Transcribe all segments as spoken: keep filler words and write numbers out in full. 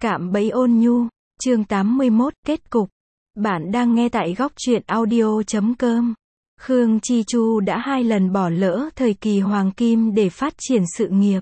Cạm bẫy ôn nhu, chương tám mươi mốt, kết cục. Bạn đang nghe tại góc truyện audio chấm com. Khương Chi Chu đã hai lần bỏ lỡ thời kỳ hoàng kim để phát triển sự nghiệp.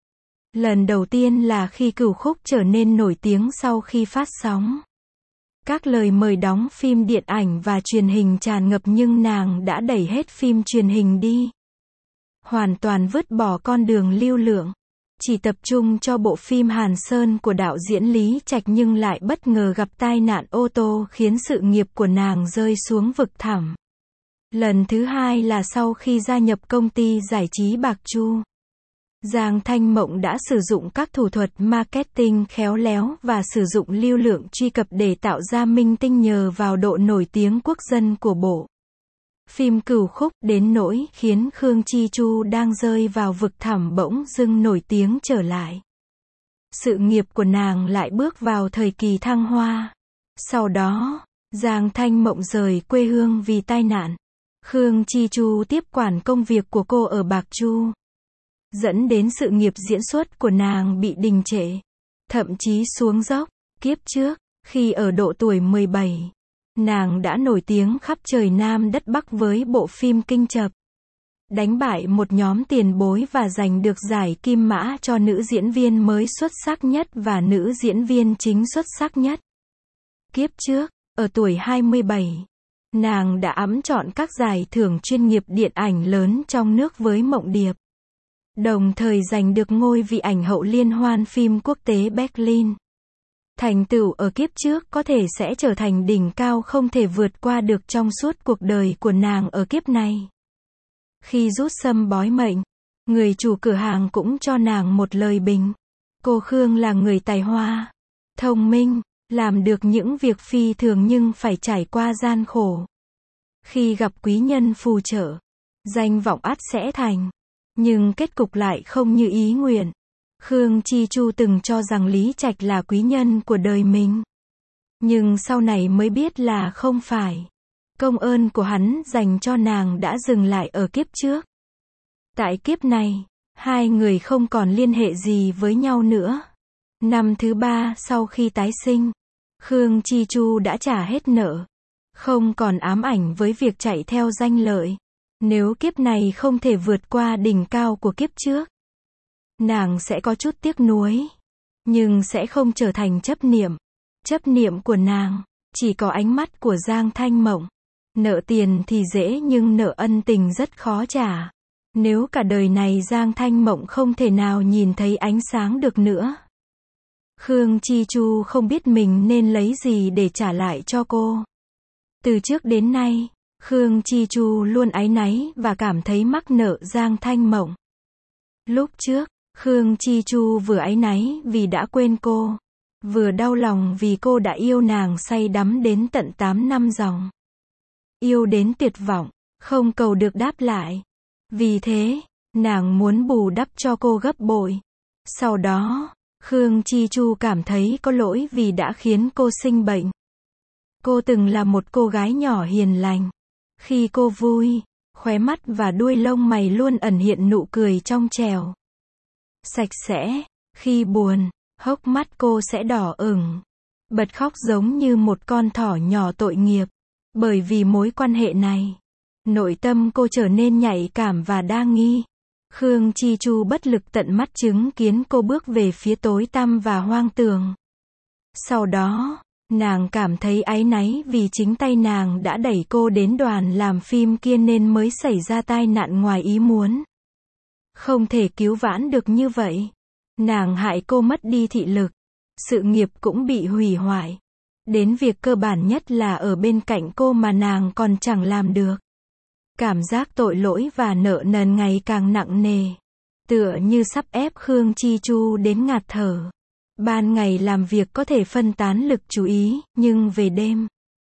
Lần đầu tiên là khi Cửu Khúc trở nên nổi tiếng sau khi phát sóng. Các lời mời đóng phim điện ảnh và truyền hình tràn ngập nhưng nàng đã đẩy hết phim truyền hình đi. Hoàn toàn vứt bỏ con đường lưu lượng. Chỉ tập trung cho bộ phim Hàn Sơn của đạo diễn Lý Trạch nhưng lại bất ngờ gặp tai nạn ô tô khiến sự nghiệp của nàng rơi xuống vực thẳm. Lần thứ hai là sau khi gia nhập công ty giải trí Bạc Chu. Giang Thanh Mộng đã sử dụng các thủ thuật marketing khéo léo và sử dụng lưu lượng truy cập để tạo ra minh tinh nhờ vào độ nổi tiếng quốc dân của bộ phim Cửu Khúc, đến nỗi khiến Khương Chi Chu đang rơi vào vực thẳm bỗng dưng nổi tiếng trở lại. Sự nghiệp của nàng lại bước vào thời kỳ thăng hoa. Sau đó, Giang Thanh Mộng rời quê hương vì tai nạn. Khương Chi Chu tiếp quản công việc của cô ở Bạc Chu, dẫn đến sự nghiệp diễn xuất của nàng bị đình trệ, thậm chí xuống dốc. Kiếp trước, khi ở độ tuổi mười bảy, nàng đã nổi tiếng khắp trời Nam đất Bắc với bộ phim Kinh Chập, đánh bại một nhóm tiền bối và giành được giải Kim Mã cho nữ diễn viên mới xuất sắc nhất và nữ diễn viên chính xuất sắc nhất. Kiếp trước, ở tuổi hai mươi bảy, nàng đã ẵm trọn các giải thưởng chuyên nghiệp điện ảnh lớn trong nước với Mộng Điệp, đồng thời giành được ngôi vị ảnh hậu liên hoan phim quốc tế Berlin. Thành tựu ở kiếp trước có thể sẽ trở thành đỉnh cao không thể vượt qua được trong suốt cuộc đời của nàng ở kiếp này. Khi rút sâm bói mệnh, người chủ cửa hàng cũng cho nàng một lời bình. Cô Khương là người tài hoa, thông minh, làm được những việc phi thường nhưng phải trải qua gian khổ. Khi gặp quý nhân phù trợ, danh vọng ắt sẽ thành. Nhưng kết cục lại không như ý nguyện. Khương Chi Chu từng cho rằng Lý Trạch là quý nhân của đời mình. Nhưng sau này mới biết là không phải. Công ơn của hắn dành cho nàng đã dừng lại ở kiếp trước. Tại kiếp này, hai người không còn liên hệ gì với nhau nữa. Năm thứ ba sau khi tái sinh, Khương Chi Chu đã trả hết nợ. Không còn ám ảnh với việc chạy theo danh lợi. Nếu kiếp này không thể vượt qua đỉnh cao của kiếp trước, nàng sẽ có chút tiếc nuối, nhưng sẽ không trở thành chấp niệm. Chấp niệm của nàng chỉ có ánh mắt của Giang Thanh Mộng. Nợ tiền thì dễ nhưng nợ ân tình rất khó trả. Nếu cả đời này Giang Thanh Mộng không thể nào nhìn thấy ánh sáng được nữa, Khương Chi Chu không biết mình nên lấy gì để trả lại cho cô. Từ trước đến nay, Khương Chi Chu luôn áy náy và cảm thấy mắc nợ Giang Thanh Mộng. Lúc trước, Khương Chi Chu vừa áy náy vì đã quên cô, vừa đau lòng vì cô đã yêu nàng say đắm đến tận tám năm dòng. Yêu đến tuyệt vọng, không cầu được đáp lại. Vì thế, nàng muốn bù đắp cho cô gấp bội. Sau đó, Khương Chi Chu cảm thấy có lỗi vì đã khiến cô sinh bệnh. Cô từng là một cô gái nhỏ hiền lành. Khi cô vui, khóe mắt và đuôi lông mày luôn ẩn hiện nụ cười trong trẻo, sạch sẽ. Khi buồn, hốc mắt cô sẽ đỏ ửng, bật khóc giống như một con thỏ nhỏ tội nghiệp. Bởi vì mối quan hệ này, nội tâm cô trở nên nhạy cảm và đa nghi. Khương Chi Chu bất lực tận mắt chứng kiến cô bước về phía tối tăm và hoang tường. Sau đó, nàng cảm thấy áy náy vì chính tay nàng đã đẩy cô đến đoàn làm phim kia nên mới xảy ra tai nạn ngoài ý muốn. Không thể cứu vãn được như vậy. Nàng hại cô mất đi thị lực. Sự nghiệp cũng bị hủy hoại. Đến việc cơ bản nhất là ở bên cạnh cô mà nàng còn chẳng làm được. Cảm giác tội lỗi và nợ nần ngày càng nặng nề. Tựa như sắp ép Khương Chi Chu đến ngạt thở. Ban ngày làm việc có thể phân tán lực chú ý, nhưng về đêm,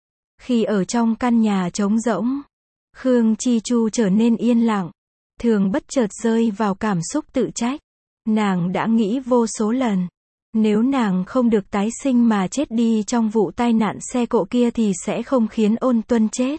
khi ở trong căn nhà trống rỗng, Khương Chi Chu trở nên yên lặng, thường bất chợt rơi vào cảm xúc tự trách. Nàng đã nghĩ vô số lần, nếu nàng không được tái sinh mà chết đi trong vụ tai nạn xe cộ kia thì sẽ không khiến Ôn Tuân chết,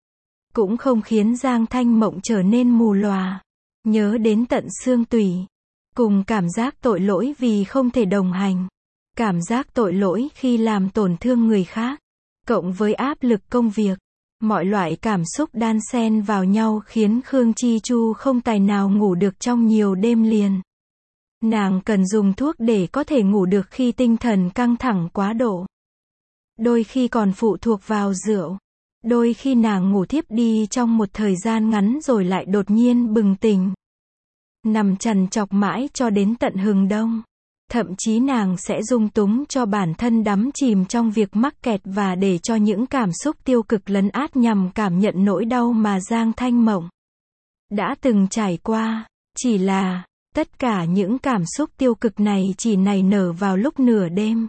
cũng không khiến Giang Thanh Mộng trở nên mù lòa, nhớ đến tận xương tủy, cùng cảm giác tội lỗi vì không thể đồng hành. cảm giác tội lỗi khi làm tổn thương người khác, cộng với áp lực công việc, mọi loại cảm xúc đan xen vào nhau khiến Khương Chi Chu không tài nào ngủ được trong nhiều đêm liền. Nàng cần dùng thuốc để có thể ngủ được khi tinh thần căng thẳng quá độ. Đôi khi còn phụ thuộc vào rượu. Đôi khi nàng ngủ thiếp đi trong một thời gian ngắn rồi lại đột nhiên bừng tỉnh. Nằm trằn trọc mãi cho đến tận hừng đông. Thậm chí nàng sẽ dung túng cho bản thân đắm chìm trong việc mắc kẹt và để cho những cảm xúc tiêu cực lấn át nhằm cảm nhận nỗi đau mà Giang Thanh Mộng đã từng trải qua. Chỉ là, tất cả những cảm xúc tiêu cực này chỉ nảy nở vào lúc nửa đêm.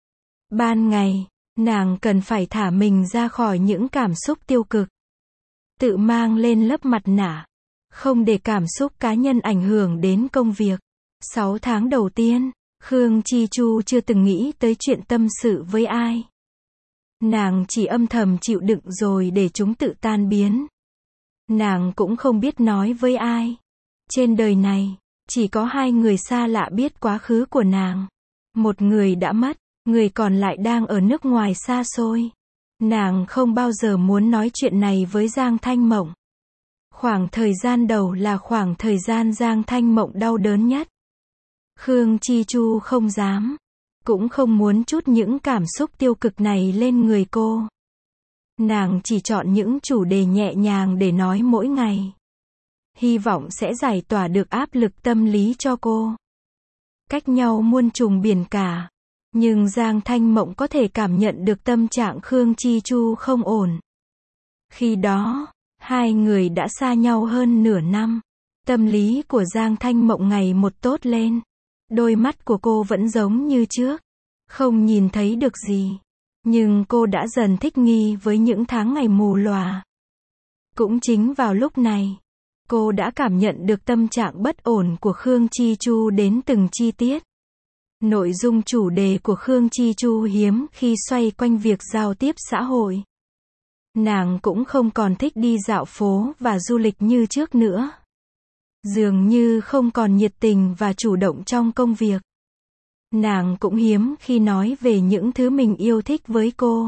Ban ngày, nàng cần phải thả mình ra khỏi những cảm xúc tiêu cực. Tự mang lên lớp mặt nạ. Không để cảm xúc cá nhân ảnh hưởng đến công việc. Sáu tháng đầu tiên, Khương Chi Chu chưa từng nghĩ tới chuyện tâm sự với ai. Nàng chỉ âm thầm chịu đựng rồi để chúng tự tan biến. Nàng cũng không biết nói với ai. Trên đời này, chỉ có hai người xa lạ biết quá khứ của nàng. Một người đã mất, người còn lại đang ở nước ngoài xa xôi. Nàng không bao giờ muốn nói chuyện này với Giang Thanh Mộng. Khoảng thời gian đầu là khoảng thời gian Giang Thanh Mộng đau đớn nhất. Khương Chi Chu không dám, cũng không muốn trút những cảm xúc tiêu cực này lên người cô. Nàng chỉ chọn những chủ đề nhẹ nhàng để nói mỗi ngày. Hy vọng sẽ giải tỏa được áp lực tâm lý cho cô. Cách nhau muôn trùng biển cả. Nhưng Giang Thanh Mộng có thể cảm nhận được tâm trạng Khương Chi Chu không ổn. Khi đó, hai người đã xa nhau hơn nửa năm. Tâm lý của Giang Thanh Mộng ngày một tốt lên. Đôi mắt của cô vẫn giống như trước. Không nhìn thấy được gì. Nhưng cô đã dần thích nghi với những tháng ngày mù lòa. Cũng chính vào lúc này, cô đã cảm nhận được tâm trạng bất ổn của Khương Chi Chu đến từng chi tiết. Nội dung chủ đề của Khương Chi Chu hiếm khi xoay quanh việc giao tiếp xã hội. Nàng cũng không còn thích đi dạo phố và du lịch như trước nữa. Dường như không còn nhiệt tình và chủ động trong công việc. Nàng cũng hiếm khi nói về những thứ mình yêu thích với cô.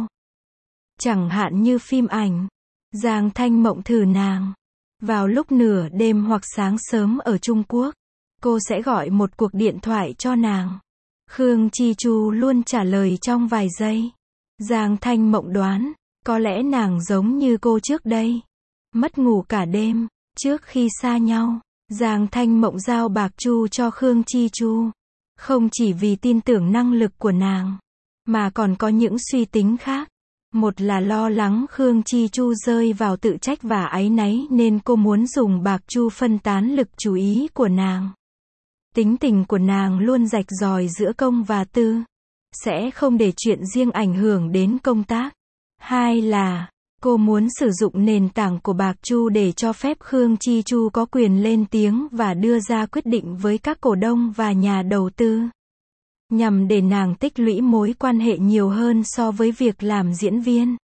Chẳng hạn như phim ảnh. Giang Thanh Mộng thử nàng. Vào lúc nửa đêm hoặc sáng sớm ở Trung Quốc, cô sẽ gọi một cuộc điện thoại cho nàng. Khương Chi Chu luôn trả lời trong vài giây. Giang Thanh Mộng đoán, có lẽ nàng giống như cô trước đây. Mất ngủ cả đêm, trước khi xa nhau. Giang Thanh Mộng giao bạc Chu cho Khương Chi Chu. Không chỉ vì tin tưởng năng lực của nàng, mà còn có những suy tính khác. Một là lo lắng Khương Chi Chu rơi vào tự trách và áy náy nên cô muốn dùng bạc Chu phân tán lực chú ý của nàng. Tính tình của nàng luôn rạch ròi giữa công và tư. Sẽ không để chuyện riêng ảnh hưởng đến công tác. Hai là, cô muốn sử dụng nền tảng của bạc Chu để cho phép Khương Chi Chu có quyền lên tiếng và đưa ra quyết định với các cổ đông và nhà đầu tư. Nhằm để nàng tích lũy mối quan hệ nhiều hơn so với việc làm diễn viên.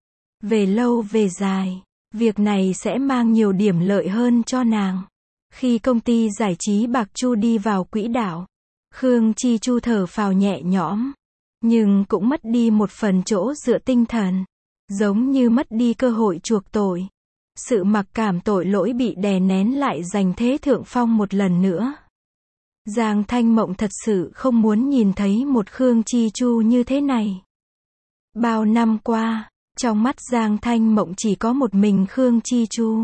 Về lâu về dài, việc này sẽ mang nhiều điểm lợi hơn cho nàng. Khi công ty giải trí bạc Chu đi vào quỹ đạo, Khương Chi Chu thở phào nhẹ nhõm. Nhưng cũng mất đi một phần chỗ dựa tinh thần. Giống như mất đi cơ hội chuộc tội. Sự mặc cảm tội lỗi bị đè nén lại giành thế thượng phong một lần nữa. Giang Thanh Mộng thật sự không muốn nhìn thấy một Khương Chi Chu như thế này. Bao năm qua, trong mắt Giang Thanh Mộng chỉ có một mình Khương Chi Chu.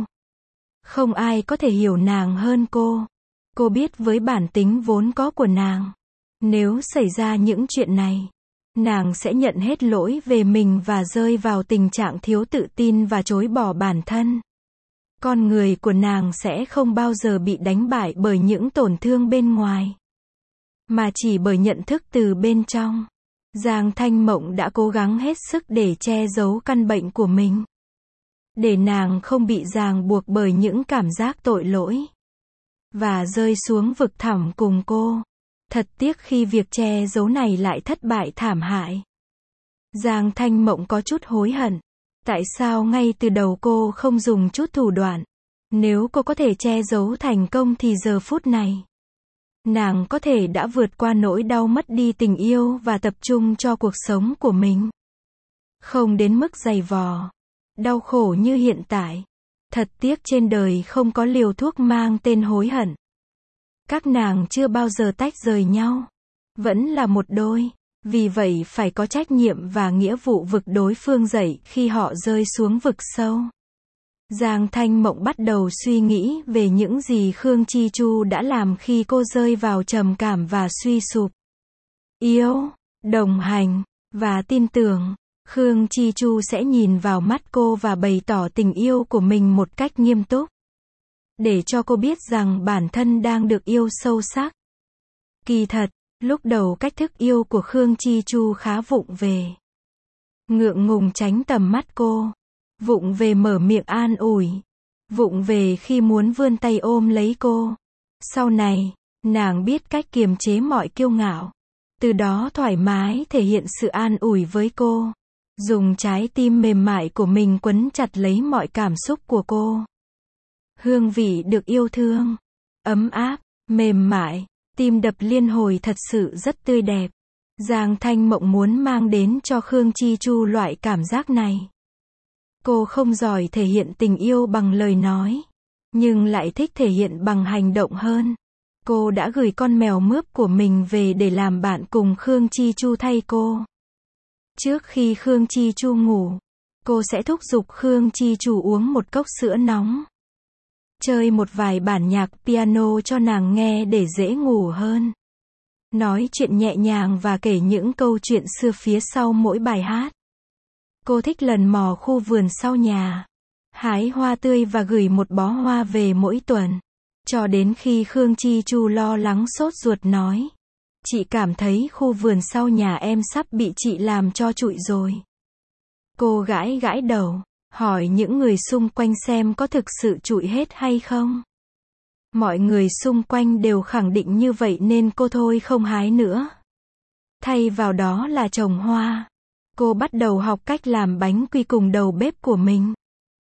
Không ai có thể hiểu nàng hơn cô. Cô biết với bản tính vốn có của nàng, nếu xảy ra những chuyện này, nàng sẽ nhận hết lỗi về mình và rơi vào tình trạng thiếu tự tin và chối bỏ bản thân. Con người của nàng sẽ không bao giờ bị đánh bại bởi những tổn thương bên ngoài, mà chỉ bởi nhận thức từ bên trong. Giang Thanh Mộng đã cố gắng hết sức để che giấu căn bệnh của mình. Để nàng không bị ràng buộc bởi những cảm giác tội lỗi. Và rơi xuống vực thẳm cùng cô. Thật tiếc khi việc che giấu này lại thất bại thảm hại. Giang Thanh Mộng có chút hối hận. Tại sao ngay từ đầu cô không dùng chút thủ đoạn? Nếu cô có thể che giấu thành công thì giờ phút này, nàng có thể đã vượt qua nỗi đau mất đi tình yêu và tập trung cho cuộc sống của mình. Không đến mức dày vò, đau khổ như hiện tại. Thật tiếc trên đời không có liều thuốc mang tên hối hận. Các nàng chưa bao giờ tách rời nhau. Vẫn là một đôi. Vì vậy phải có trách nhiệm và nghĩa vụ vực đối phương dậy khi họ rơi xuống vực sâu. Giang Thanh Mộng bắt đầu suy nghĩ về những gì Khương Chi Chu đã làm khi cô rơi vào trầm cảm và suy sụp. Yêu, đồng hành, và tin tưởng, Khương Chi Chu sẽ nhìn vào mắt cô và bày tỏ tình yêu của mình một cách nghiêm túc. Để cho cô biết rằng bản thân đang được yêu sâu sắc. Kỳ thật, lúc đầu cách thức yêu của Khương Chi Chu khá vụng về. Ngượng ngùng tránh tầm mắt cô. Vụng về mở miệng an ủi. Vụng về khi muốn vươn tay ôm lấy cô. Sau này, nàng biết cách kiềm chế mọi kiêu ngạo. Từ đó thoải mái thể hiện sự an ủi với cô. Dùng trái tim mềm mại của mình quấn chặt lấy mọi cảm xúc của cô. Hương vị được yêu thương, ấm áp, mềm mại, tim đập liên hồi thật sự rất tươi đẹp. Giang Thanh Mộng muốn mang đến cho Khương Chi Chu loại cảm giác này. Cô không giỏi thể hiện tình yêu bằng lời nói, nhưng lại thích thể hiện bằng hành động hơn. Cô đã gửi con mèo mướp của mình về để làm bạn cùng Khương Chi Chu thay cô. Trước khi Khương Chi Chu ngủ, cô sẽ thúc giục Khương Chi Chu uống một cốc sữa nóng. Chơi một vài bản nhạc piano cho nàng nghe để dễ ngủ hơn. Nói chuyện nhẹ nhàng và kể những câu chuyện xưa phía sau mỗi bài hát. Cô thích lần mò khu vườn sau nhà, hái hoa tươi và gửi một bó hoa về mỗi tuần. Cho đến khi Khương Chi Chu lo lắng sốt ruột nói. Chị cảm thấy khu vườn sau nhà em sắp bị chị làm cho trụi rồi. Cô gãi gãi đầu, hỏi những người xung quanh xem có thực sự trụi hết hay không. Mọi người xung quanh đều khẳng định như vậy nên cô thôi không hái nữa. Thay vào đó là trồng hoa. Cô bắt đầu học cách làm bánh quy cùng đầu bếp của mình.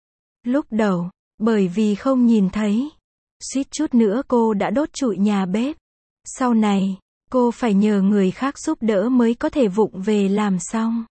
Lúc đầu, bởi vì không nhìn thấy, suýt chút nữa cô đã đốt trụi nhà bếp. Sau này, cô phải nhờ người khác giúp đỡ mới có thể vụng về làm xong.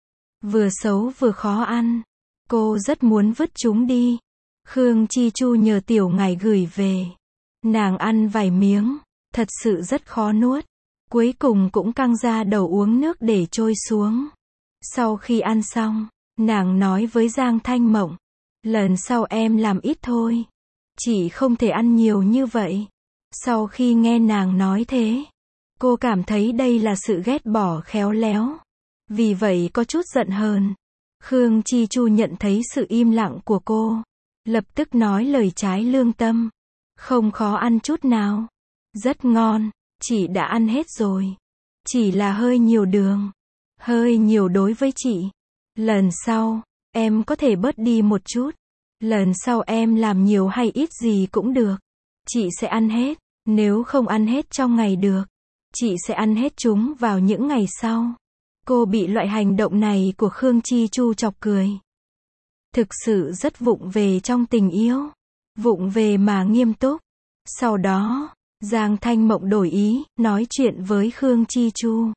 Vừa xấu vừa khó ăn. Cô rất muốn vứt chúng đi. Khương Chi Chu nhờ tiểu ngải gửi về. Nàng ăn vài miếng, thật sự rất khó nuốt. Cuối cùng cũng căng ra đầu uống nước để trôi xuống. Sau khi ăn xong, nàng nói với Giang Thanh Mộng. Lần sau em làm ít thôi. Chị không thể ăn nhiều như vậy. Sau khi nghe nàng nói thế, cô cảm thấy đây là sự ghét bỏ khéo léo. Vì vậy có chút giận hờn. Khương Chi Chu nhận thấy sự im lặng của cô. Lập tức nói lời trái lương tâm. Không khó ăn chút nào. Rất ngon. Chị đã ăn hết rồi. Chỉ là hơi nhiều đường. Hơi nhiều đối với chị. Lần sau, em có thể bớt đi một chút. Lần sau em làm nhiều hay ít gì cũng được. Chị sẽ ăn hết. Nếu không ăn hết trong ngày được, chị sẽ ăn hết chúng vào những ngày sau. Cô bị loại hành động này của Khương Chi Chu chọc cười. Thực sự rất vụng về trong tình yêu. Vụng về mà nghiêm túc. Sau đó, Giang Thanh Mộng đổi ý, nói chuyện với Khương Chi Chu.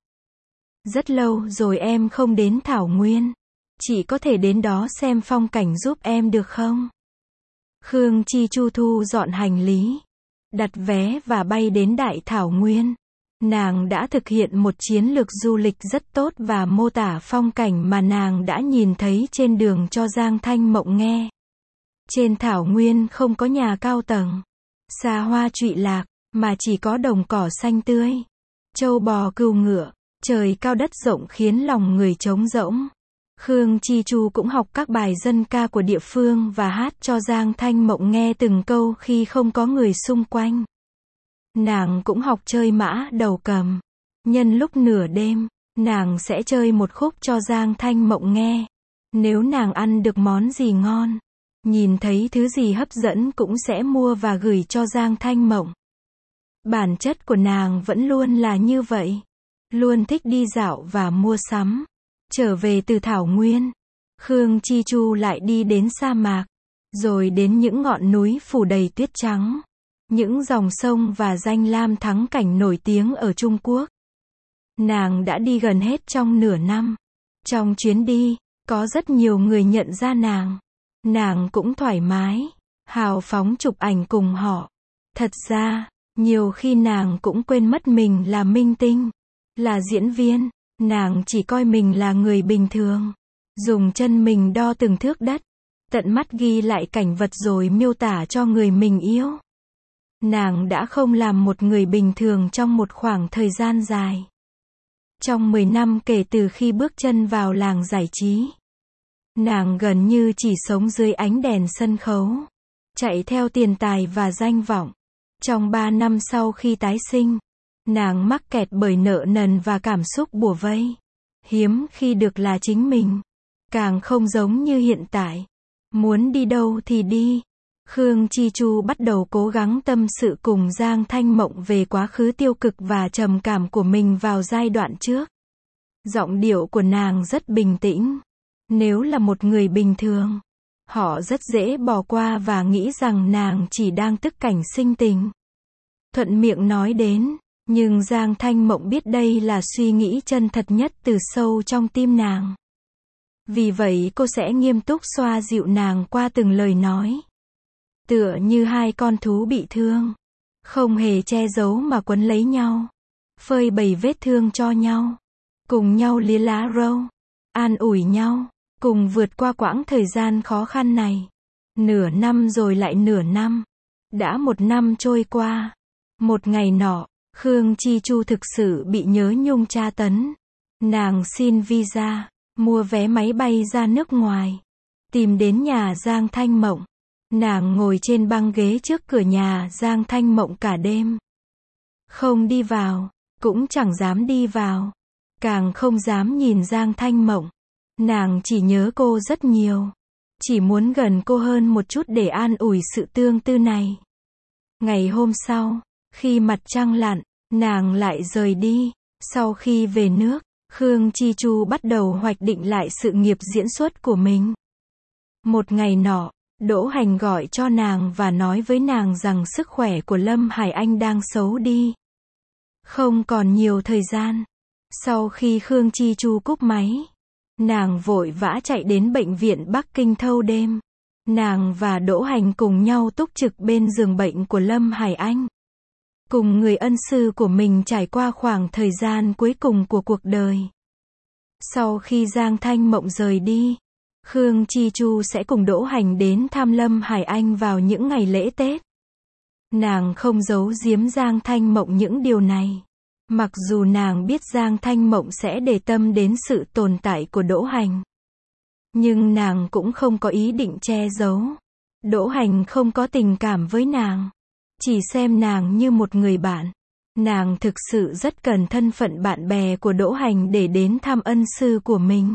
Rất lâu rồi em không đến Thảo Nguyên. Chị có thể đến đó xem phong cảnh giúp em được không? Khương Chi Chu thu dọn hành lý, đặt vé và bay đến Đại Thảo Nguyên. Nàng đã thực hiện một chiến lược du lịch rất tốt và mô tả phong cảnh mà nàng đã nhìn thấy trên đường cho Giang Thanh Mộng nghe. Trên Thảo Nguyên không có nhà cao tầng, xa hoa trụy lạc, mà chỉ có đồng cỏ xanh tươi, trâu bò cừu ngựa, trời cao đất rộng khiến lòng người trống rỗng. Khương Chi Chu cũng học các bài dân ca của địa phương và hát cho Giang Thanh Mộng nghe từng câu khi không có người xung quanh. Nàng cũng học chơi mã đầu cầm. Nhân lúc nửa đêm, nàng sẽ chơi một khúc cho Giang Thanh Mộng nghe. Nếu nàng ăn được món gì ngon, nhìn thấy thứ gì hấp dẫn cũng sẽ mua và gửi cho Giang Thanh Mộng. Bản chất của nàng vẫn luôn là như vậy. Luôn thích đi dạo và mua sắm. Trở về từ Thảo Nguyên, Khương Chi Chu lại đi đến sa mạc, rồi đến những ngọn núi phủ đầy tuyết trắng. những dòng sông và danh lam thắng cảnh nổi tiếng ở Trung Quốc. Nàng đã đi gần hết trong nửa năm. Trong chuyến đi, có rất nhiều người nhận ra nàng. Nàng cũng thoải mái, hào phóng chụp ảnh cùng họ. Thật ra, nhiều khi nàng cũng quên mất mình là minh tinh, là diễn viên. Nàng chỉ coi mình là người bình thường. Dùng chân mình đo từng thước đất, tận mắt ghi lại cảnh vật rồi miêu tả cho người mình yêu. Nàng đã không làm một người bình thường trong một khoảng thời gian dài. Trong mười năm kể từ khi bước chân vào làng giải trí, nàng gần như chỉ sống dưới ánh đèn sân khấu, chạy theo tiền tài và danh vọng. Trong ba năm sau khi tái sinh, nàng mắc kẹt bởi nợ nần và cảm xúc bủa vây. Hiếm khi được là chính mình. Càng không giống như hiện tại. Muốn đi đâu thì đi. Khương Chi Chu bắt đầu cố gắng tâm sự cùng Giang Thanh Mộng về quá khứ tiêu cực và trầm cảm của mình vào giai đoạn trước. Giọng điệu của nàng rất bình tĩnh. Nếu là một người bình thường, họ rất dễ bỏ qua và nghĩ rằng nàng chỉ đang tức cảnh sinh tình. Thuận miệng nói đến, nhưng Giang Thanh Mộng biết đây là suy nghĩ chân thật nhất từ sâu trong tim nàng. Vì vậy cô sẽ nghiêm túc xoa dịu nàng qua từng lời nói. Tựa như hai con thú bị thương, không hề che giấu mà quấn lấy nhau, phơi bày vết thương cho nhau, cùng nhau lia lá râu, an ủi nhau, cùng vượt qua quãng thời gian khó khăn này. Nửa năm rồi lại nửa năm. Đã một năm trôi qua. Một ngày nọ, Khương Chi Chu thực sự bị nhớ nhung tra tấn. Nàng xin visa, mua vé máy bay ra nước ngoài, tìm đến nhà Giang Thanh Mộng. Nàng ngồi trên băng ghế trước cửa nhà Giang Thanh Mộng cả đêm. Không đi vào, cũng chẳng dám đi vào, càng không dám nhìn Giang Thanh Mộng. Nàng chỉ nhớ cô rất nhiều, chỉ muốn gần cô hơn một chút để an ủi sự tương tư này. Ngày hôm sau, khi mặt trăng lặn, nàng lại rời đi. Sau khi về nước, Khương Chi Chu bắt đầu hoạch định lại sự nghiệp diễn xuất của mình. Một ngày nọ, Đỗ Hành gọi cho nàng và nói với nàng rằng sức khỏe của Lâm Hải Anh đang xấu đi. Không còn nhiều thời gian. Sau khi Khương Chi Chu cúp máy, nàng vội vã chạy đến bệnh viện Bắc Kinh thâu đêm. Nàng và Đỗ Hành cùng nhau túc trực bên giường bệnh của Lâm Hải Anh. Cùng người ân sư của mình trải qua khoảng thời gian cuối cùng của cuộc đời. Sau khi Giang Thanh Mộng rời đi, Khương Chi Chu sẽ cùng Đỗ Hành đến thăm Lâm Hải Anh vào những ngày lễ Tết. Nàng không giấu giếm Giang Thanh Mộng những điều này. Mặc dù nàng biết Giang Thanh Mộng sẽ để tâm đến sự tồn tại của Đỗ Hành, nhưng nàng cũng không có ý định che giấu. Đỗ Hành không có tình cảm với nàng, chỉ xem nàng như một người bạn. Nàng thực sự rất cần thân phận bạn bè của Đỗ Hành để đến thăm ân sư của mình.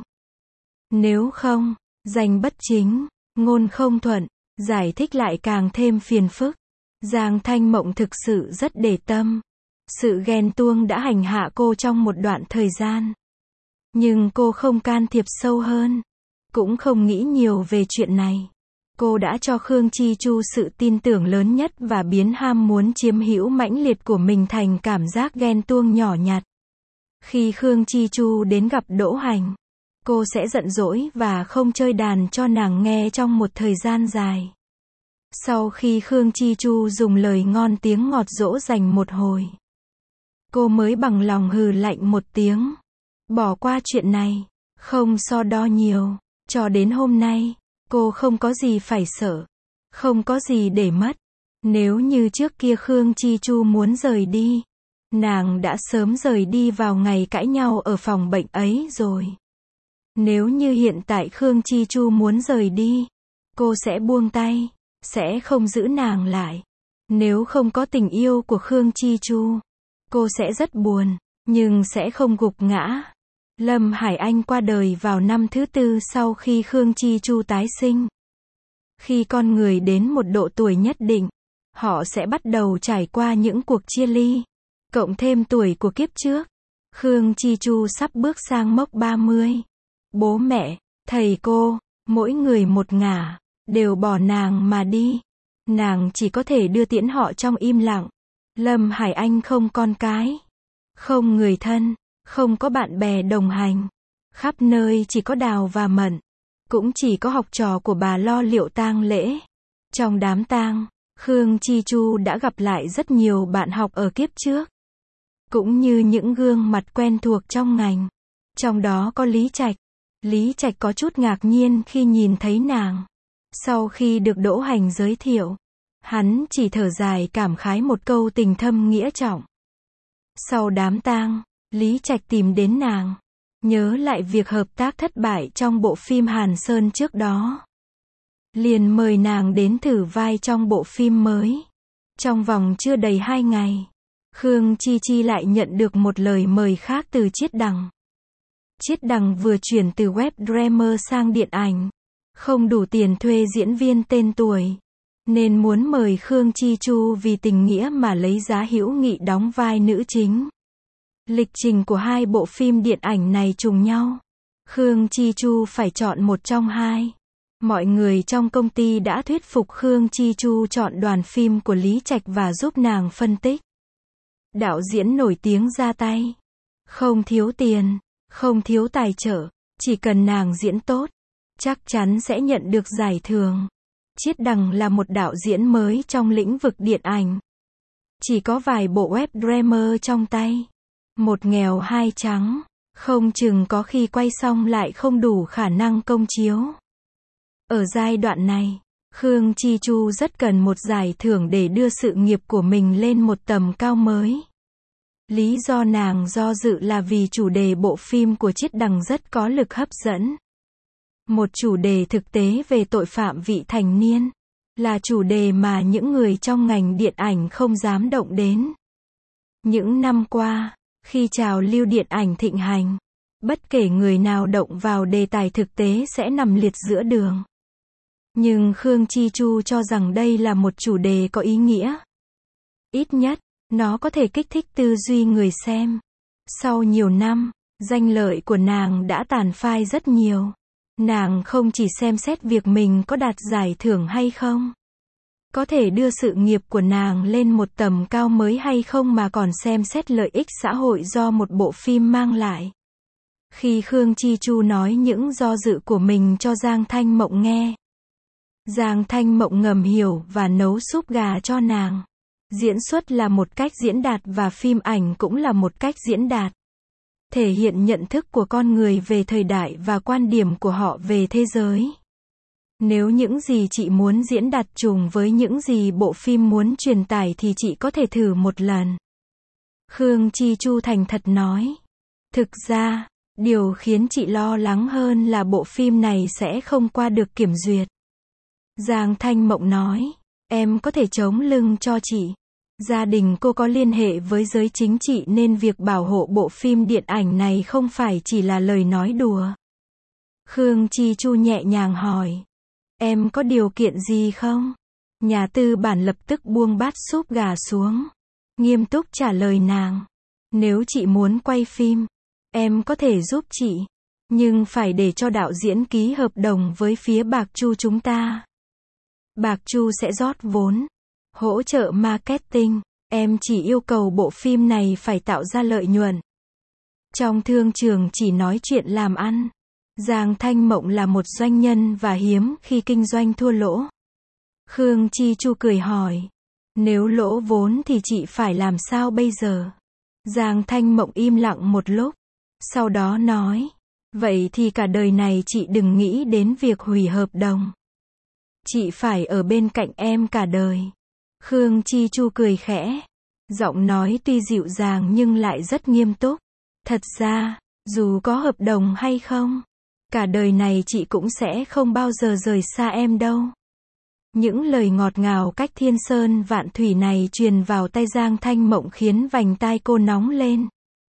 Nếu không, danh bất chính, ngôn không thuận, giải thích lại càng thêm phiền phức. Giang Thanh Mộng thực sự rất để tâm. Sự ghen tuông đã hành hạ cô trong một đoạn thời gian. Nhưng cô không can thiệp sâu hơn, cũng không nghĩ nhiều về chuyện này. Cô đã cho Khương Chi Chu sự tin tưởng lớn nhất và biến ham muốn chiếm hữu mãnh liệt của mình thành cảm giác ghen tuông nhỏ nhặt. Khi Khương Chi Chu đến gặp Đỗ Hành, cô sẽ giận dỗi và không chơi đàn cho nàng nghe trong một thời gian dài. Sau khi Khương Chi Chu dùng lời ngon tiếng ngọt dỗ dành một hồi, cô mới bằng lòng hừ lạnh một tiếng. Bỏ qua chuyện này, không so đo nhiều. Cho đến hôm nay, cô không có gì phải sợ, không có gì để mất. Nếu như trước kia Khương Chi Chu muốn rời đi, nàng đã sớm rời đi vào ngày cãi nhau ở phòng bệnh ấy rồi. Nếu như hiện tại Khương Chi Chu muốn rời đi, cô sẽ buông tay, sẽ không giữ nàng lại. Nếu không có tình yêu của Khương Chi Chu, cô sẽ rất buồn, nhưng sẽ không gục ngã. Lâm Hải Anh qua đời vào năm thứ tư sau khi Khương Chi Chu tái sinh. Khi con người đến một độ tuổi nhất định, họ sẽ bắt đầu trải qua những cuộc chia ly, cộng thêm tuổi của kiếp trước. Khương Chi Chu sắp bước sang mốc ba mươi. Bố mẹ, thầy cô, mỗi người một ngả, đều bỏ nàng mà đi. Nàng chỉ có thể đưa tiễn họ trong im lặng. Lâm Hải Anh không con cái, không người thân, không có bạn bè đồng hành. Khắp nơi chỉ có Đào và Mận. Cũng chỉ có học trò của bà lo liệu tang lễ. Trong đám tang, Khương Chi Chu đã gặp lại rất nhiều bạn học ở kiếp trước. Cũng như những gương mặt quen thuộc trong ngành. Trong đó có Lý Trạch. Lý Trạch có chút ngạc nhiên khi nhìn thấy nàng. Sau khi được Đỗ Hành giới thiệu, hắn chỉ thở dài cảm khái một câu tình thâm nghĩa trọng. Sau đám tang, Lý Trạch tìm đến nàng. Nhớ lại việc hợp tác thất bại trong bộ phim Hàn Sơn trước đó. Liền mời nàng đến thử vai trong bộ phim mới. Trong vòng chưa đầy hai ngày, Khương Chi Chi lại nhận được một lời mời khác từ Chiết Đằng. Chiết Đằng vừa chuyển từ web drama sang điện ảnh. Không đủ tiền thuê diễn viên tên tuổi. Nên muốn mời Khương Chi Chu vì tình nghĩa mà lấy giá hữu nghị đóng vai nữ chính. Lịch trình của hai bộ phim điện ảnh này trùng nhau. Khương Chi Chu phải chọn một trong hai. Mọi người trong công ty đã thuyết phục Khương Chi Chu chọn đoàn phim của Lý Trạch và giúp nàng phân tích. Đạo diễn nổi tiếng ra tay. Không thiếu tiền, không thiếu tài trợ, chỉ cần nàng diễn tốt, chắc chắn sẽ nhận được giải thưởng. Chiết Đằng là một đạo diễn mới trong lĩnh vực điện ảnh. Chỉ có vài bộ web drama trong tay. Một nghèo hai trắng, không chừng có khi quay xong lại không đủ khả năng công chiếu. Ở giai đoạn này, Khương Chi Chu rất cần một giải thưởng để đưa sự nghiệp của mình lên một tầm cao mới. Lý do nàng do dự là vì chủ đề bộ phim của Chiết Đằng rất có lực hấp dẫn. Một chủ đề thực tế về tội phạm vị thành niên. Là chủ đề mà những người trong ngành điện ảnh không dám động đến. Những năm qua, khi trào lưu điện ảnh thịnh hành, bất kể người nào động vào đề tài thực tế sẽ nằm liệt giữa đường. Nhưng Khương Chi Chu cho rằng đây là một chủ đề có ý nghĩa. Ít nhất, nó có thể kích thích tư duy người xem. Sau nhiều năm, danh lợi của nàng đã tàn phai rất nhiều. Nàng không chỉ xem xét việc mình có đạt giải thưởng hay không, có thể đưa sự nghiệp của nàng lên một tầm cao mới hay không mà còn xem xét lợi ích xã hội do một bộ phim mang lại. Khi Khương Chi Chu nói những do dự của mình cho Giang Thanh Mộng nghe, Giang Thanh Mộng ngầm hiểu và nấu súp gà cho nàng. Diễn xuất là một cách diễn đạt và phim ảnh cũng là một cách diễn đạt. Thể hiện nhận thức của con người về thời đại và quan điểm của họ về thế giới. Nếu những gì chị muốn diễn đạt trùng với những gì bộ phim muốn truyền tải thì chị có thể thử một lần. Khương Chi Chu thành thật nói. Thực ra, điều khiến chị lo lắng hơn là bộ phim này sẽ không qua được kiểm duyệt. Giang Thanh Mộng nói. Em có thể chống lưng cho chị. Gia đình cô có liên hệ với giới chính trị nên việc bảo hộ bộ phim điện ảnh này không phải chỉ là lời nói đùa. Khương Chi Chu nhẹ nhàng hỏi. Em có điều kiện gì không? Nhà tư bản lập tức buông bát súp gà xuống. Nghiêm túc trả lời nàng. Nếu chị muốn quay phim, em có thể giúp chị. Nhưng phải để cho đạo diễn ký hợp đồng với phía Bạc Chu chúng ta. Bạc Chu sẽ rót vốn, hỗ trợ marketing. Em chỉ yêu cầu bộ phim này phải tạo ra lợi nhuận. Trong thương trường chỉ nói chuyện làm ăn. Giang Thanh Mộng là một doanh nhân và hiếm khi kinh doanh thua lỗ. Khương Chi Chu cười hỏi. Nếu lỗ vốn thì chị phải làm sao bây giờ? Giang Thanh Mộng im lặng một lúc. Sau đó nói. Vậy thì cả đời này chị đừng nghĩ đến việc hủy hợp đồng. Chị phải ở bên cạnh em cả đời. Khương Chi Chu cười khẽ. Giọng nói tuy dịu dàng nhưng lại rất nghiêm túc. Thật ra, dù có hợp đồng hay không, cả đời này chị cũng sẽ không bao giờ rời xa em đâu. Những lời ngọt ngào cách thiên sơn vạn thủy này truyền vào tai Giang Thanh Mộng khiến vành tai cô nóng lên.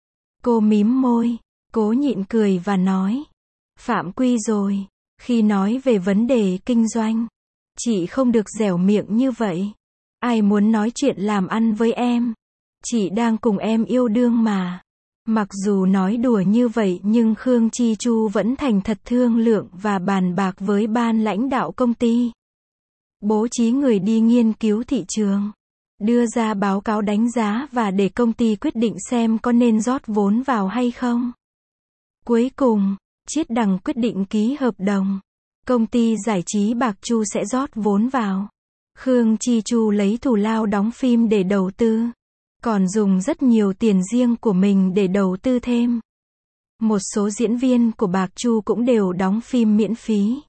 Cô mím môi, cố nhịn cười và nói. Phạm quy rồi, khi nói về vấn đề kinh doanh, chị không được dẻo miệng như vậy. Ai muốn nói chuyện làm ăn với em? Chị đang cùng em yêu đương mà. Mặc dù nói đùa như vậy nhưng Khương Chi Chu vẫn thành thật thương lượng và bàn bạc với ban lãnh đạo công ty. bố trí người đi nghiên cứu thị trường, đưa ra báo cáo đánh giá và để công ty quyết định xem có nên rót vốn vào hay không. Cuối cùng, Chiết Đằng quyết định ký hợp đồng. Công ty giải trí Bạc Chu sẽ rót vốn vào. Khương Chi Chu lấy thù lao đóng phim để đầu tư, còn dùng rất nhiều tiền riêng của mình để đầu tư thêm. Một số diễn viên của Bạc Chu cũng đều đóng phim miễn phí.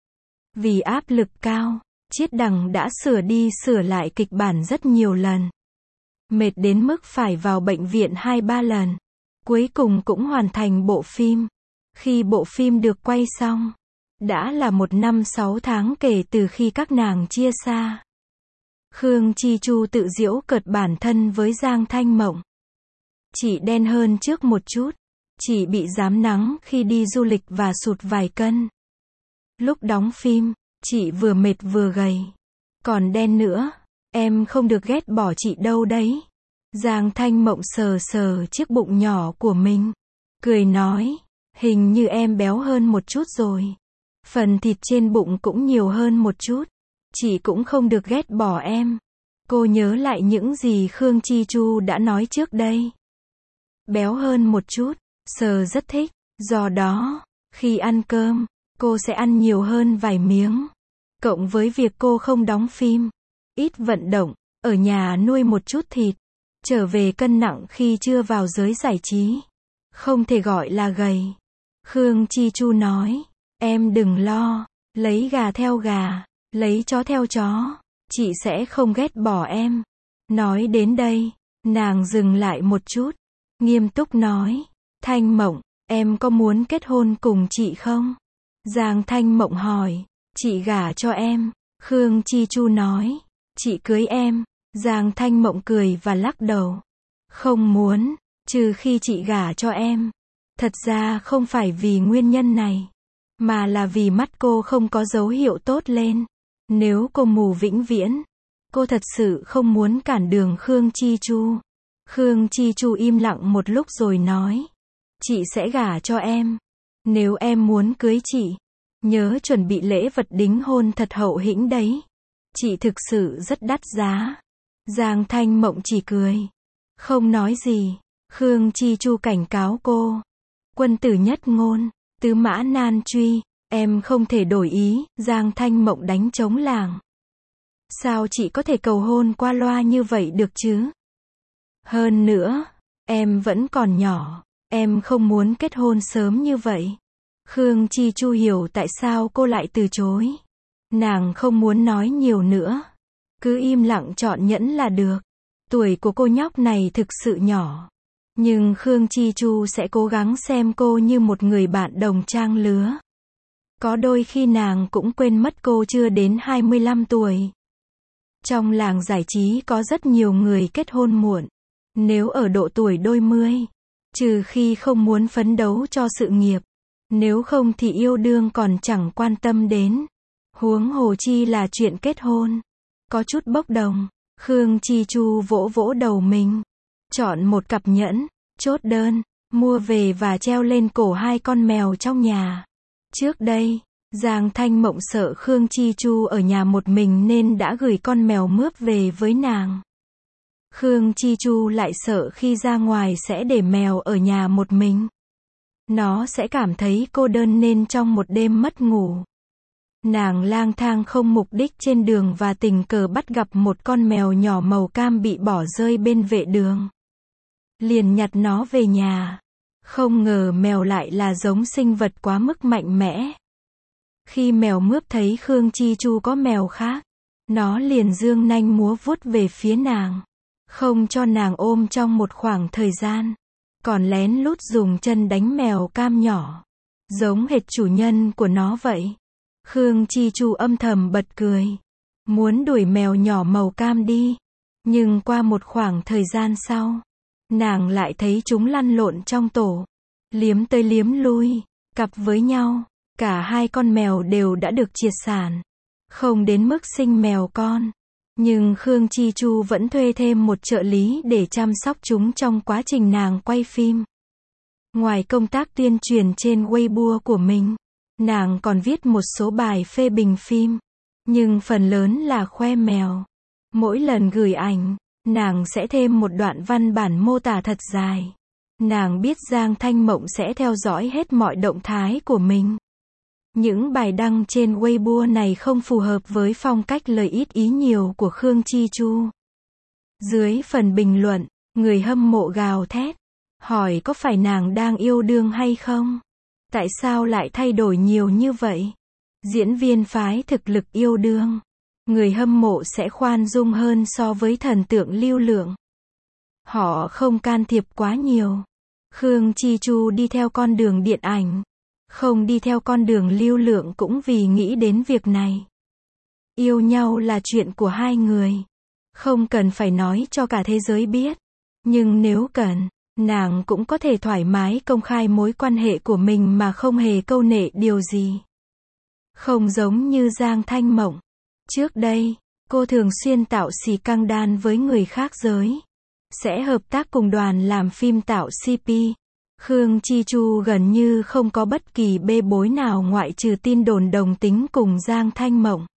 Vì áp lực cao, Chiết Đằng đã sửa đi sửa lại kịch bản rất nhiều lần. Mệt đến mức phải vào bệnh viện hai ba lần. Cuối cùng cũng hoàn thành bộ phim. Khi bộ phim được quay xong, đã là một năm sáu tháng kể từ khi các nàng chia xa. Khương Chi Chu tự giễu cợt bản thân với Giang Thanh Mộng. Chị đen hơn trước một chút. Chị bị rám nắng khi đi du lịch và sụt vài cân. Lúc đóng phim, chị vừa mệt vừa gầy. Còn đen nữa, em không được ghét bỏ chị đâu đấy. Giang Thanh Mộng sờ sờ chiếc bụng nhỏ của mình. Cười nói, hình như em béo hơn một chút rồi. Phần thịt trên bụng cũng nhiều hơn một chút. Chị cũng không được ghét bỏ em. Cô nhớ lại những gì Khương Chi Chu đã nói trước đây. Béo hơn một chút, sờ rất thích. Do đó, khi ăn cơm, cô sẽ ăn nhiều hơn vài miếng. Cộng với việc cô không đóng phim, ít vận động, ở nhà nuôi một chút thịt, trở về cân nặng khi chưa vào giới giải trí. Không thể gọi là gầy. Khương Chi Chu nói, em đừng lo, lấy gà theo gà, lấy chó theo chó, chị sẽ không ghét bỏ em. Nói đến đây, nàng dừng lại một chút, nghiêm túc nói, Thanh Mộng, em có muốn kết hôn cùng chị không? Giang Thanh Mộng hỏi, chị gả cho em. Khương Chi Chu nói, chị cưới em. Giang Thanh Mộng cười và lắc đầu. Không muốn, trừ khi chị gả cho em. Thật ra không phải vì nguyên nhân này, mà là vì mắt cô không có dấu hiệu tốt lên. Nếu cô mù vĩnh viễn, cô thật sự không muốn cản đường Khương Chi Chu. Khương Chi Chu im lặng một lúc rồi nói, chị sẽ gả cho em. Nếu em muốn cưới chị, nhớ chuẩn bị lễ vật đính hôn thật hậu hĩnh đấy. Chị thực sự rất đắt giá. Giang Thanh Mộng chỉ cười, không nói gì. Khương Chi Chu cảnh cáo cô, quân tử nhất ngôn, tứ mã nan truy, em không thể đổi ý. Giang Thanh Mộng đánh trống lảng. Sao chị có thể cầu hôn qua loa như vậy được chứ? Hơn nữa, em vẫn còn nhỏ, em không muốn kết hôn sớm như vậy. Khương Chi Chu hiểu tại sao cô lại từ chối. Nàng không muốn nói nhiều nữa, cứ im lặng chọn nhẫn là được. Tuổi của cô nhóc này thực sự nhỏ, nhưng Khương Chi Chu sẽ cố gắng xem cô như một người bạn đồng trang lứa. Có đôi khi nàng cũng quên mất cô chưa đến hai mươi lăm tuổi. Trong làng giải trí có rất nhiều người kết hôn muộn. Nếu ở độ tuổi đôi mươi, trừ khi không muốn phấn đấu cho sự nghiệp, nếu không thì yêu đương còn chẳng quan tâm đến. Huống hồ chi là chuyện kết hôn. Có chút bốc đồng. Khương Chi Chu vỗ vỗ đầu mình. Chọn một cặp nhẫn, chốt đơn, mua về và treo lên cổ hai con mèo trong nhà. Trước đây, Giang Thanh Mộng sợ Khương Chi Chu ở nhà một mình nên đã gửi con mèo mướp về với nàng. Khương Chi Chu lại sợ khi ra ngoài sẽ để mèo ở nhà một mình. Nó sẽ cảm thấy cô đơn nên trong một đêm mất ngủ, nàng lang thang không mục đích trên đường và tình cờ bắt gặp một con mèo nhỏ màu cam bị bỏ rơi bên vệ đường. Liền nhặt nó về nhà. Không ngờ mèo lại là giống sinh vật quá mức mạnh mẽ. Khi mèo mướp thấy Khương Chi Chu có mèo khác, nó liền giương nanh múa vuốt về phía nàng, không cho nàng ôm trong một khoảng thời gian, còn lén lút dùng chân đánh mèo cam nhỏ, giống hệt chủ nhân của nó vậy. Khương Chi Chu âm thầm bật cười, muốn đuổi mèo nhỏ màu cam đi, nhưng qua một khoảng thời gian sau, nàng lại thấy chúng lăn lộn trong tổ, liếm tới liếm lui, cặp với nhau. Cả hai con mèo đều đã được triệt sản, không đến mức sinh mèo con, nhưng Khương Chi Chu vẫn thuê thêm một trợ lý để chăm sóc chúng trong quá trình nàng quay phim. Ngoài công tác tuyên truyền trên Weibo của mình, nàng còn viết một số bài phê bình phim. nhưng phần lớn là khoe mèo. Mỗi lần gửi ảnh, nàng sẽ thêm một đoạn văn bản mô tả thật dài. Nàng biết Giang Thanh Mộng sẽ theo dõi hết mọi động thái của mình. Những bài đăng trên Weibo này không phù hợp với phong cách lời ít ý nhiều của Khương Chi Chu. Dưới phần bình luận, người hâm mộ gào thét, hỏi có phải nàng đang yêu đương hay không? Tại sao lại thay đổi nhiều như vậy? Diễn viên phái thực lực yêu đương, người hâm mộ sẽ khoan dung hơn so với thần tượng lưu lượng. Họ không can thiệp quá nhiều. Khương Chi Chu đi theo con đường điện ảnh, không đi theo con đường lưu lượng cũng vì nghĩ đến việc này. Yêu nhau là chuyện của hai người, không cần phải nói cho cả thế giới biết. Nhưng nếu cần, nàng cũng có thể thoải mái công khai mối quan hệ của mình mà không hề câu nệ điều gì. Không giống như Giang Thanh Mộng. Trước đây, cô thường xuyên tạo xì căng đan với người khác giới. Sẽ hợp tác cùng đoàn làm phim tạo xê pê. Khương Chi Chu gần như không có bất kỳ bê bối nào ngoại trừ tin đồn đồng tính cùng Giang Thanh Mộng.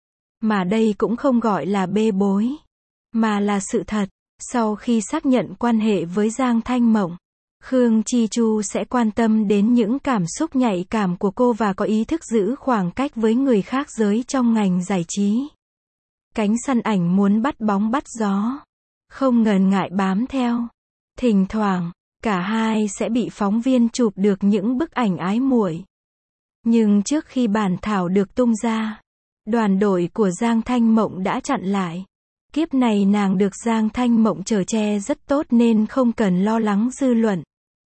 Mà đây cũng không gọi là bê bối, mà là sự thật. Sau khi xác nhận quan hệ với Giang Thanh Mộng, Khương Chi Chu sẽ quan tâm đến những cảm xúc nhạy cảm của cô và có ý thức giữ khoảng cách với người khác giới trong ngành giải trí. Cánh săn ảnh muốn bắt bóng bắt gió, không ngần ngại bám theo. Thỉnh thoảng, cả hai sẽ bị phóng viên chụp được những bức ảnh ái muội. Nhưng trước khi bản thảo được tung ra, đoàn đội của Giang Thanh Mộng đã chặn lại. Kiếp này nàng được Giang Thanh Mộng chở che rất tốt nên không cần lo lắng dư luận.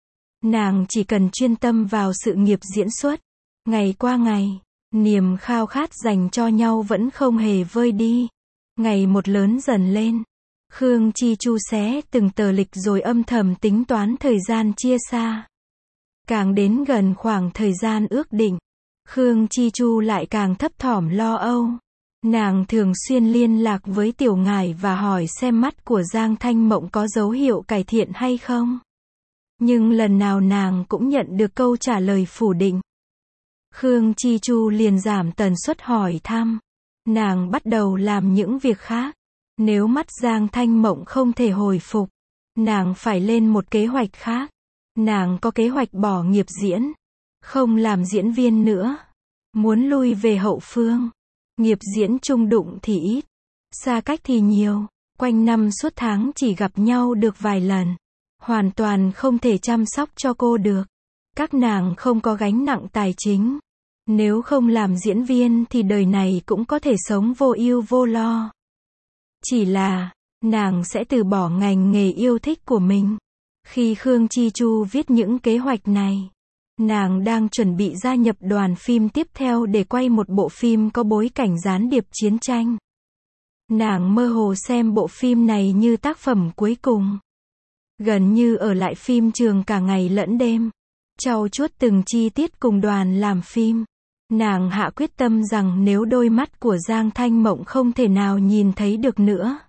Nàng chỉ cần chuyên tâm vào sự nghiệp diễn xuất. Ngày qua ngày, niềm khao khát dành cho nhau vẫn không hề vơi đi. Ngày một lớn dần lên. Khương Chi Chu xé từng tờ lịch rồi âm thầm tính toán thời gian chia xa. Càng đến gần khoảng thời gian ước định, Khương Chi Chu lại càng thấp thỏm lo âu. Nàng thường xuyên liên lạc với Tiểu Ngải và hỏi xem mắt của Giang Thanh Mộng có dấu hiệu cải thiện hay không. Nhưng lần nào nàng cũng nhận được câu trả lời phủ định. Khương Chi Chu liền giảm tần suất hỏi thăm. Nàng bắt đầu làm những việc khác. Nếu mắt Giang Thanh Mộng không thể hồi phục, nàng phải lên một kế hoạch khác. Nàng có kế hoạch bỏ nghiệp diễn, không làm diễn viên nữa. Muốn lui về hậu phương. Nghiệp diễn chung đụng thì ít, xa cách thì nhiều, quanh năm suốt tháng chỉ gặp nhau được vài lần. Hoàn toàn không thể chăm sóc cho cô được. Các nàng không có gánh nặng tài chính. Nếu không làm diễn viên thì đời này cũng có thể sống vô ưu vô lo. Chỉ là, nàng sẽ từ bỏ ngành nghề yêu thích của mình. Khi Khương Chi Chu viết những kế hoạch này, nàng đang chuẩn bị gia nhập đoàn phim tiếp theo để quay một bộ phim có bối cảnh gián điệp chiến tranh. Nàng mơ hồ xem bộ phim này như tác phẩm cuối cùng. Gần như ở lại phim trường cả ngày lẫn đêm. Trau chuốt từng chi tiết cùng đoàn làm phim. Nàng hạ quyết tâm rằng nếu đôi mắt của Giang Thanh Mộng không thể nào nhìn thấy được nữa,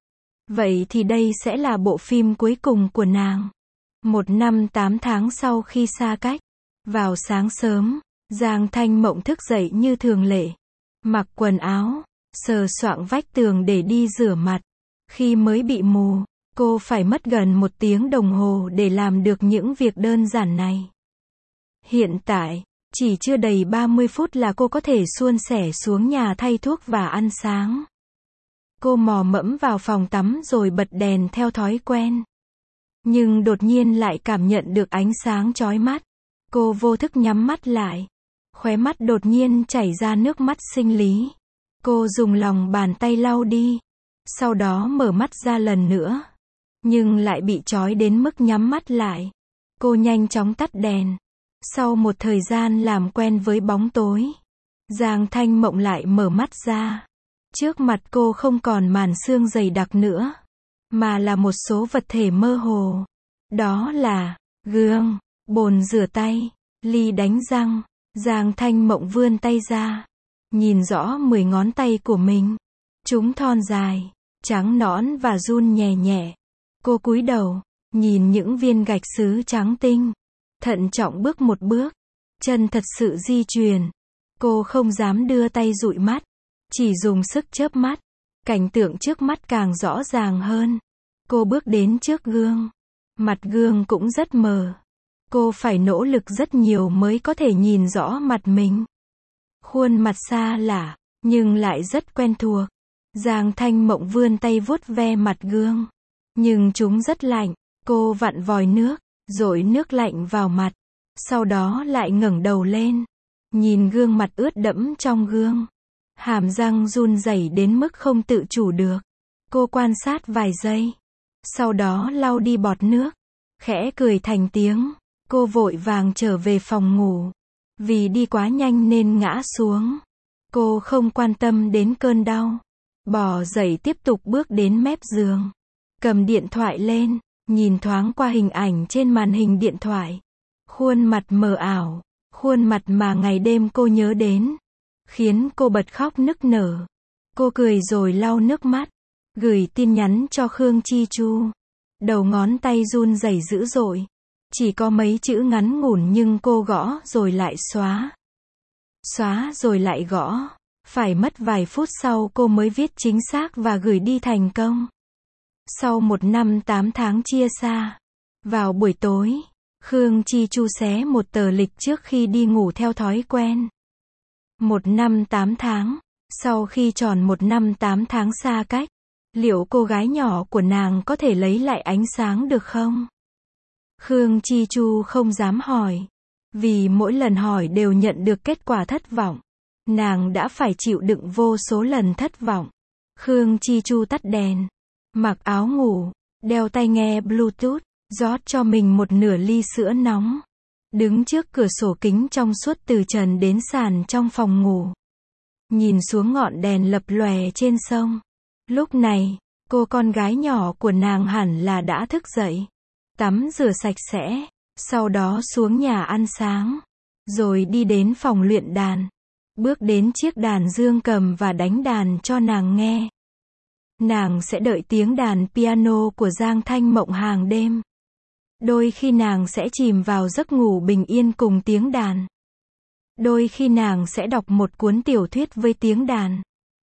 vậy thì đây sẽ là bộ phim cuối cùng của nàng. Một năm tám tháng sau khi xa cách, vào sáng sớm, Giang Thanh Mộng thức dậy như thường lệ. Mặc quần áo, sờ soạng vách tường để đi rửa mặt. Khi mới bị mù, cô phải mất gần một tiếng đồng hồ để làm được những việc đơn giản này. Hiện tại, chỉ chưa đầy ba mươi phút là cô có thể suôn sẻ xuống nhà thay thuốc và ăn sáng. Cô mò mẫm vào phòng tắm rồi bật đèn theo thói quen. Nhưng đột nhiên lại cảm nhận được ánh sáng chói mắt. Cô vô thức nhắm mắt lại. Khóe mắt đột nhiên chảy ra nước mắt sinh lý. Cô dùng lòng bàn tay lau đi. Sau đó mở mắt ra lần nữa. Nhưng lại bị chói đến mức nhắm mắt lại. Cô nhanh chóng tắt đèn. Sau một thời gian làm quen với bóng tối, Giang Thanh Mộng lại mở mắt ra. Trước mặt cô không còn màn sương dày đặc nữa, mà là một số vật thể mơ hồ. Đó là gương, bồn rửa tay, ly đánh răng. Giang Thanh Mộng vươn tay ra, nhìn rõ mười ngón tay của mình. Chúng thon dài, trắng nõn và run nhẹ nhẹ. Cô cúi đầu, nhìn những viên gạch sứ trắng tinh. Thận trọng bước một bước, chân thật sự di chuyển. Cô không dám đưa tay dụi mắt. Chỉ dùng sức chớp mắt, cảnh tượng trước mắt càng rõ ràng hơn. Cô bước đến trước gương. Mặt gương cũng rất mờ. Cô phải nỗ lực rất nhiều mới có thể nhìn rõ mặt mình. Khuôn mặt xa lạ, nhưng lại rất quen thuộc. Giang Thanh Mộng vươn tay vuốt ve mặt gương. Nhưng chúng rất lạnh. Cô vặn vòi nước, dội nước lạnh vào mặt. Sau đó lại ngẩng đầu lên. Nhìn gương mặt ướt đẫm trong gương. Hàm răng run rẩy đến mức không tự chủ được. Cô quan sát vài giây. Sau đó lau đi bọt nước. Khẽ cười thành tiếng. Cô vội vàng trở về phòng ngủ. Vì đi quá nhanh nên ngã xuống. Cô không quan tâm đến cơn đau. Bò dậy tiếp tục bước đến mép giường. Cầm điện thoại lên. Nhìn thoáng qua hình ảnh trên màn hình điện thoại. Khuôn mặt mờ ảo. Khuôn mặt mà ngày đêm cô nhớ đến. Khiến cô bật khóc nức nở. Cô cười rồi lau nước mắt. Gửi tin nhắn cho Khương Chi Chu. Đầu ngón tay run rẩy dữ dội. Chỉ có mấy chữ ngắn ngủn nhưng cô gõ rồi lại xóa. Xóa rồi lại gõ. Phải mất vài phút sau cô mới viết chính xác và gửi đi thành công. Sau một năm tám tháng chia xa. Vào buổi tối, Khương Chi Chu xé một tờ lịch trước khi đi ngủ theo thói quen. Một năm tám tháng. Sau khi tròn một năm tám tháng xa cách, liệu cô gái nhỏ của nàng có thể lấy lại ánh sáng được không? Khương Chi Chu không dám hỏi. Vì mỗi lần hỏi đều nhận được kết quả thất vọng. Nàng đã phải chịu đựng vô số lần thất vọng. Khương Chi Chu tắt đèn. Mặc áo ngủ. Đeo tai nghe Bluetooth. Rót cho mình một nửa ly sữa nóng. Đứng trước cửa sổ kính trong suốt từ trần đến sàn trong phòng ngủ. Nhìn xuống ngọn đèn lập lòe trên sông. Lúc này, cô con gái nhỏ của nàng hẳn là đã thức dậy. Tắm rửa sạch sẽ. Sau đó xuống nhà ăn sáng. Rồi đi đến phòng luyện đàn. Bước đến chiếc đàn dương cầm và đánh đàn cho nàng nghe. Nàng sẽ đợi tiếng đàn piano của Giang Thanh Mộng hàng đêm. Đôi khi nàng sẽ chìm vào giấc ngủ bình yên cùng tiếng đàn. Đôi khi nàng sẽ đọc một cuốn tiểu thuyết với tiếng đàn.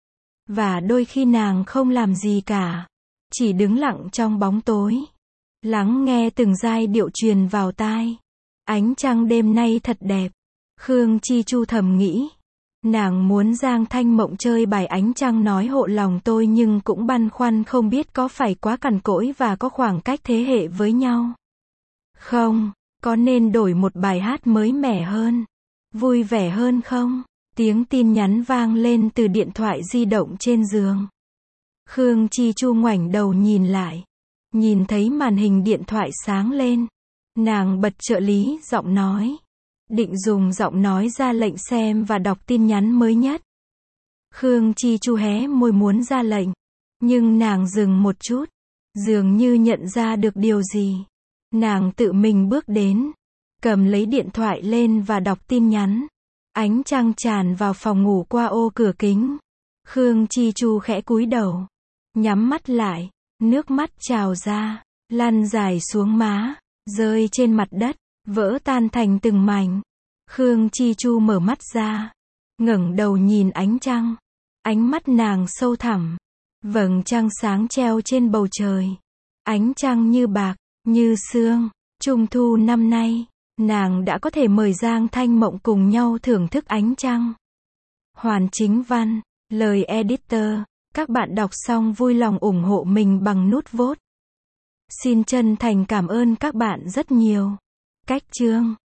Và đôi khi nàng không làm gì cả. Chỉ đứng lặng trong bóng tối. Lắng nghe từng giai điệu truyền vào tai. Ánh trăng đêm nay thật đẹp. Khương Chi Chu thầm nghĩ. Nàng muốn Giang Thanh Mộng chơi bài ánh trăng nói hộ lòng tôi nhưng cũng băn khoăn không biết có phải quá cằn cỗi và có khoảng cách thế hệ với nhau. Không, có nên đổi một bài hát mới mẻ hơn, vui vẻ hơn không? Tiếng tin nhắn vang lên từ điện thoại di động trên giường. Khương Chi Chu ngoảnh đầu nhìn lại. Nhìn thấy màn hình điện thoại sáng lên. Nàng bật trợ lý giọng nói. Định dùng giọng nói ra lệnh xem và đọc tin nhắn mới nhất. Khương Chi Chu hé môi muốn ra lệnh. Nhưng nàng dừng một chút. Dường như nhận ra được điều gì. Nàng tự mình bước đến. Cầm lấy điện thoại lên và đọc tin nhắn. Ánh trăng tràn vào phòng ngủ qua ô cửa kính. Khương Chi Chu khẽ cúi đầu. Nhắm mắt lại. Nước mắt trào ra. Lăn dài xuống má. Rơi trên mặt đất. Vỡ tan thành từng mảnh. Khương Chi Chu mở mắt ra. Ngẩng đầu nhìn ánh trăng. Ánh mắt nàng sâu thẳm. Vầng trăng sáng treo trên bầu trời. Ánh trăng như bạc, như sương. Trung thu năm nay, nàng đã có thể mời Giang Thanh Mộng cùng nhau thưởng thức ánh trăng. Hoàn Chính Văn, lời editor. Các bạn đọc xong vui lòng ủng hộ mình bằng nút vote. Xin chân thành cảm ơn các bạn rất nhiều. Cách chương